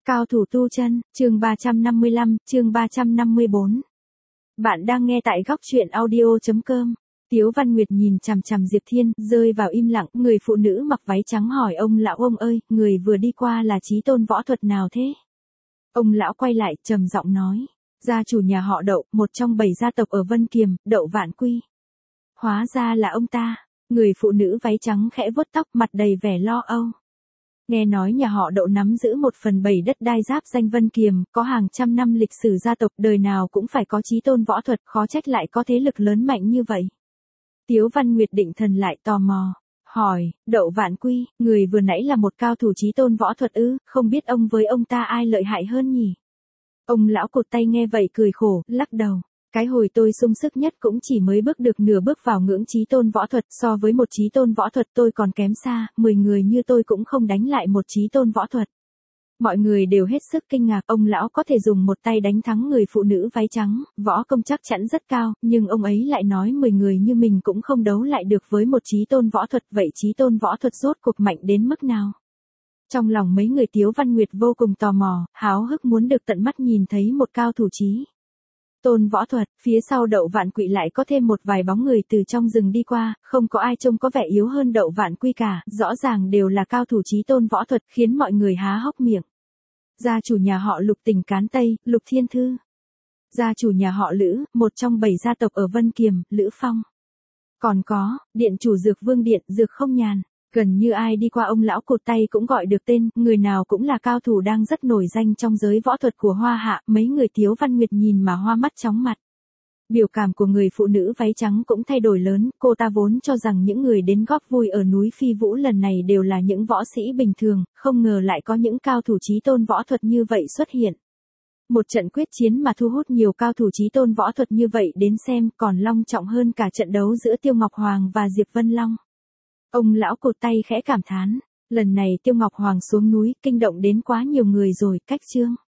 Cao thủ tu chân, chương 355, chương 354. Bạn đang nghe tại góc truyện audio.com. Tiếu Văn Nguyệt nhìn chằm chằm Diệp Thiên, rơi vào im lặng, người phụ nữ mặc váy trắng hỏi ông lão: ông ơi, người vừa đi qua là chí tôn võ thuật nào thế? Ông lão quay lại, trầm giọng nói: gia chủ nhà họ Đậu, một trong 7 gia tộc ở Vân Kiềm, Đậu Vạn Quy. Hóa ra là ông ta. Người phụ nữ váy trắng khẽ vuốt tóc, mặt đầy vẻ lo âu. Nghe nói nhà họ Đậu nắm giữ 1/7 đất đai giáp danh Vân Kiềm, có hàng trăm năm lịch sử gia tộc, đời nào cũng phải có chí tôn võ thuật, khó trách lại có thế lực lớn mạnh như vậy. Tiếu Văn Nguyệt định thần lại, tò mò, hỏi: Đậu Vạn Quy, người vừa nãy là một cao thủ chí tôn võ thuật ư? Không biết ông với ông ta ai lợi hại hơn nhỉ? Ông lão cụt tay nghe vậy cười khổ, lắc đầu. Cái hồi tôi sung sức nhất cũng chỉ mới bước được nửa bước vào ngưỡng chí tôn võ thuật, so với một chí tôn võ thuật tôi còn kém xa, 10 người như tôi cũng không đánh lại một chí tôn võ thuật. Mọi người đều hết sức kinh ngạc, ông lão có thể dùng một tay đánh thắng người phụ nữ váy trắng, võ công chắc chắn rất cao, nhưng ông ấy lại nói 10 người như mình cũng không đấu lại được với một chí tôn võ thuật, vậy chí tôn võ thuật rốt cuộc mạnh đến mức nào? Trong lòng mấy người Tiếu Văn Nguyệt vô cùng tò mò, háo hức muốn được tận mắt nhìn thấy một cao thủ chí tôn võ thuật. Phía sau Đậu Vạn Quy lại có thêm một vài bóng người từ trong rừng đi qua, không có ai trông có vẻ yếu hơn Đậu Vạn Quy cả, rõ ràng đều là cao thủ chí tôn võ thuật, khiến mọi người há hốc miệng. Gia chủ nhà họ Lục tỉnh Cán Tây, Lục Thiên Thư. Gia chủ nhà họ Lữ, một trong 7 gia tộc ở Vân Kiềm, Lữ Phong. Còn có, điện chủ Dược Vương Điện, Dược Không Nhàn. Gần như ai đi qua ông lão cụt tay cũng gọi được tên, người nào cũng là cao thủ đang rất nổi danh trong giới võ thuật của Hoa Hạ, mấy người Tiếu Văn Nguyệt nhìn mà hoa mắt chóng mặt. Biểu cảm của người phụ nữ váy trắng cũng thay đổi lớn, cô ta vốn cho rằng những người đến góp vui ở núi Phi Vũ lần này đều là những võ sĩ bình thường, không ngờ lại có những cao thủ chí tôn võ thuật như vậy xuất hiện. Một trận quyết chiến mà thu hút nhiều cao thủ chí tôn võ thuật như vậy đến xem, còn long trọng hơn cả trận đấu giữa Tiêu Ngọc Hoàng và Diệp Vân Long. Ông lão cụt tay khẽ cảm thán, lần này Tiêu Ngọc Hoàng xuống núi, kinh động đến quá nhiều người rồi, cách chương.